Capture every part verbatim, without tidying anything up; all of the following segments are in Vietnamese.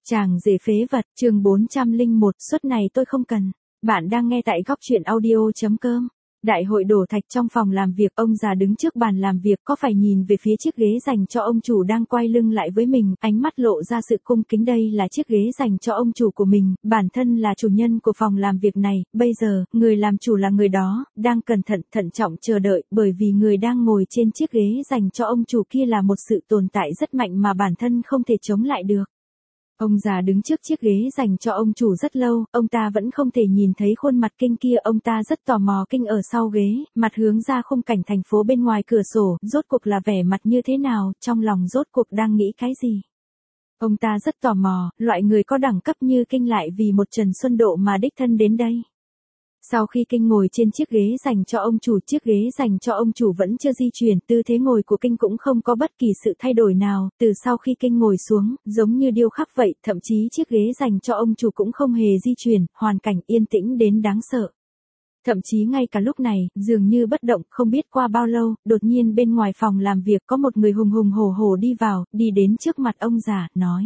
Chàng rể phế vật, chương bốn trăm lẻ một, suất này tôi không cần. Bạn đang nghe tại góc truyện audio chấm com. Đại hội đổ thạch trong phòng làm việc, ông già đứng trước bàn làm việc có phải nhìn về phía chiếc ghế dành cho ông chủ đang quay lưng lại với mình, ánh mắt lộ ra sự cung kính. Đây là chiếc ghế dành cho ông chủ của mình, bản thân là chủ nhân của phòng làm việc này, bây giờ, người làm chủ là người đó, đang cẩn thận, thận trọng chờ đợi, bởi vì người đang ngồi trên chiếc ghế dành cho ông chủ kia là một sự tồn tại rất mạnh mà bản thân không thể chống lại được. Ông già đứng trước chiếc ghế dành cho ông chủ rất lâu, ông ta vẫn không thể nhìn thấy khuôn mặt Kinh kia, ông ta rất tò mò Kinh ở sau ghế, mặt hướng ra khung cảnh thành phố bên ngoài cửa sổ, rốt cuộc là vẻ mặt như thế nào, trong lòng rốt cuộc đang nghĩ cái gì. Ông ta rất tò mò, loại người có đẳng cấp như Kinh lại vì một Trần Xuân Độ mà đích thân đến đây. Sau khi Kinh ngồi trên chiếc ghế dành cho ông chủ, chiếc ghế dành cho ông chủ vẫn chưa di chuyển, tư thế ngồi của Kinh cũng không có bất kỳ sự thay đổi nào, từ sau khi Kinh ngồi xuống, giống như điêu khắc vậy, thậm chí chiếc ghế dành cho ông chủ cũng không hề di chuyển, hoàn cảnh yên tĩnh đến đáng sợ. Thậm chí ngay cả lúc này, dường như bất động, không biết qua bao lâu, đột nhiên bên ngoài phòng làm việc có một người hùng hùng hổ hổ đi vào, đi đến trước mặt ông già, nói: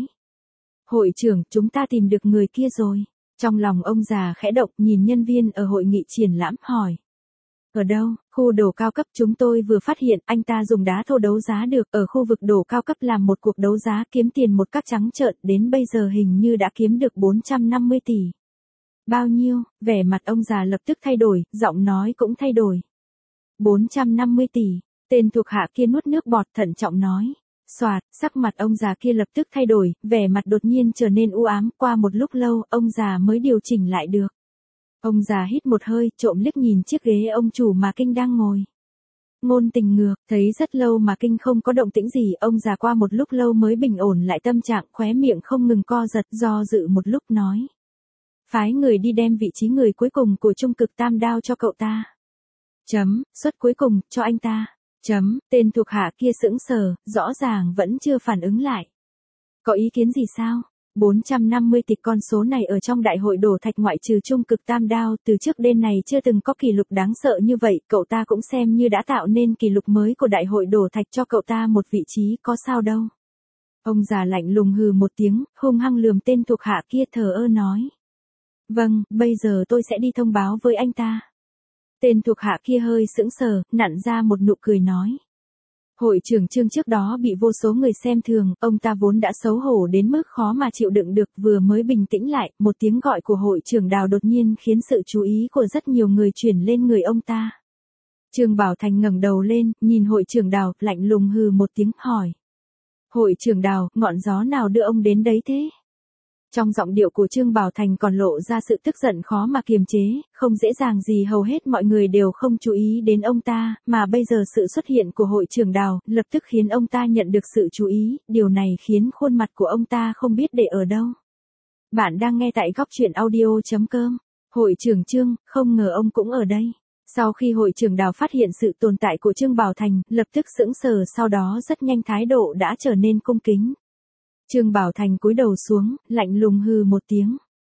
"Hội trưởng, chúng ta tìm được người kia rồi." Trong lòng ông già khẽ động, nhìn nhân viên ở hội nghị triển lãm, hỏi: "Ở đâu?" "Khu đồ cao cấp, chúng tôi vừa phát hiện anh ta dùng đá thô đấu giá được, ở khu vực đồ cao cấp làm một cuộc đấu giá kiếm tiền một cách trắng trợn, đến bây giờ hình như đã kiếm được bốn trăm năm mươi tỷ. "Bao nhiêu?" Vẻ mặt ông già lập tức thay đổi, giọng nói cũng thay đổi. bốn trăm năm mươi tỷ, tên thuộc hạ kia nuốt nước bọt, thận trọng nói. Soạt, sắc mặt ông già kia lập tức thay đổi, vẻ mặt đột nhiên trở nên u ám, qua một lúc lâu, ông già mới điều chỉnh lại được. Ông già hít một hơi, trộm liếc nhìn chiếc ghế ông chủ mà Kinh đang ngồi. Ngôn tình ngược, thấy rất lâu mà Kinh không có động tĩnh gì, ông già qua một lúc lâu mới bình ổn lại tâm trạng, khóe miệng không ngừng co giật, do dự một lúc nói: "Phái người đi đem vị trí người cuối cùng của trung cực tam đao cho cậu ta." Chấm, suất cuối cùng, cho anh ta. Chấm, tên thuộc hạ kia sững sờ, rõ ràng vẫn chưa phản ứng lại. "Có ý kiến gì sao?" bốn trăm năm mươi tỷ, con số này ở trong đại hội đổ thạch ngoại trừ trung cực tam đao, từ trước đến nay chưa từng có kỷ lục đáng sợ như vậy, cậu ta cũng xem như đã tạo nên kỷ lục mới của đại hội đổ thạch, cho cậu ta một vị trí, có sao đâu. Ông già lạnh lùng hừ một tiếng, hung hăng lườm tên thuộc hạ kia, thờ ơ nói: "Vâng, bây giờ tôi sẽ đi thông báo với anh ta." Tên thuộc hạ kia hơi sững sờ, nặn ra một nụ cười nói: "Hội trưởng Trương trước đó bị vô số người xem thường, ông ta vốn đã xấu hổ đến mức khó mà chịu đựng được, vừa mới bình tĩnh lại, một tiếng gọi của hội trưởng Đào đột nhiên khiến sự chú ý của rất nhiều người chuyển lên người ông ta." Trương Bảo Thành ngẩng đầu lên, nhìn hội trưởng Đào, lạnh lùng hừ một tiếng, hỏi: "Hội trưởng Đào, ngọn gió nào đưa ông đến đấy thế?" Trong giọng điệu của Trương Bảo Thành còn lộ ra sự tức giận khó mà kiềm chế, không dễ dàng gì hầu hết mọi người đều không chú ý đến ông ta, mà bây giờ sự xuất hiện của hội trưởng Đào, lập tức khiến ông ta nhận được sự chú ý, điều này khiến khuôn mặt của ông ta không biết để ở đâu. Bạn đang nghe tại góc truyện audio chấm com. Hội trưởng Trương, không ngờ ông cũng ở đây. Sau khi hội trưởng Đào phát hiện sự tồn tại của Trương Bảo Thành, lập tức sững sờ, sau đó rất nhanh thái độ đã trở nên cung kính. Trương Bảo Thành cúi đầu xuống, lạnh lùng hừ một tiếng.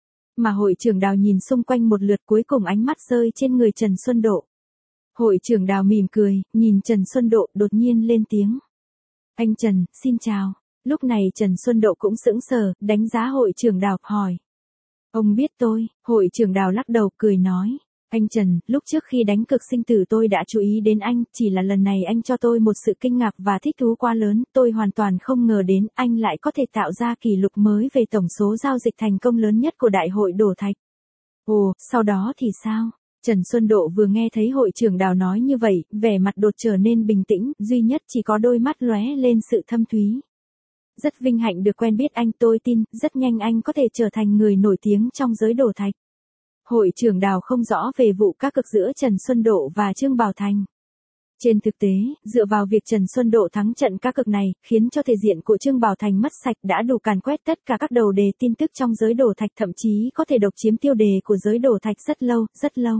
Mà hội trưởng Đào nhìn xung quanh một lượt, cuối cùng ánh mắt rơi trên người Trần Xuân Độ. Hội trưởng Đào mỉm cười, nhìn Trần Xuân Độ, đột nhiên lên tiếng: "Anh Trần, xin chào." Lúc này Trần Xuân Độ cũng sững sờ, đánh giá hội trưởng Đào, hỏi: "Ông biết tôi?" Hội trưởng Đào lắc đầu, cười nói: "Anh Trần, lúc trước khi đánh cực sinh tử tôi đã chú ý đến anh, chỉ là lần này anh cho tôi một sự kinh ngạc và thích thú quá lớn, tôi hoàn toàn không ngờ đến anh lại có thể tạo ra kỷ lục mới về tổng số giao dịch thành công lớn nhất của đại hội đổ thạch." "Ồ, sau đó thì sao?" Trần Xuân Độ vừa nghe thấy hội trưởng Đào nói như vậy, vẻ mặt đột trở nên bình tĩnh, duy nhất chỉ có đôi mắt lóe lên sự thâm thúy. "Rất vinh hạnh được quen biết anh, tôi tin, rất nhanh anh có thể trở thành người nổi tiếng trong giới đổ thạch." Hội trưởng Đào không rõ về vụ cá cược giữa Trần Xuân Độ và Trương Bảo Thành. Trên thực tế, dựa vào việc Trần Xuân Độ thắng trận cá cược này, khiến cho thể diện của Trương Bảo Thành mất sạch, đã đủ càn quét tất cả các đầu đề tin tức trong giới đổ thạch, thậm chí có thể độc chiếm tiêu đề của giới đổ thạch rất lâu, rất lâu.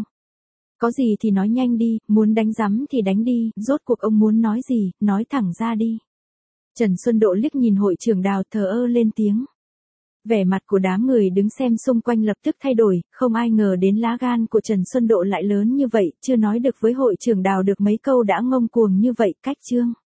Có gì thì nói nhanh đi, muốn đánh rắm thì đánh đi, rốt cuộc ông muốn nói gì, nói thẳng ra đi. Trần Xuân Độ liếc nhìn hội trưởng Đào, thờ ơ lên tiếng. Vẻ mặt của đám người đứng xem xung quanh lập tức thay đổi, không ai ngờ đến lá gan của Trần Xuân Độ lại lớn như vậy, chưa nói được với hội trưởng Đào được mấy câu đã ngông cuồng như vậy, cách Trương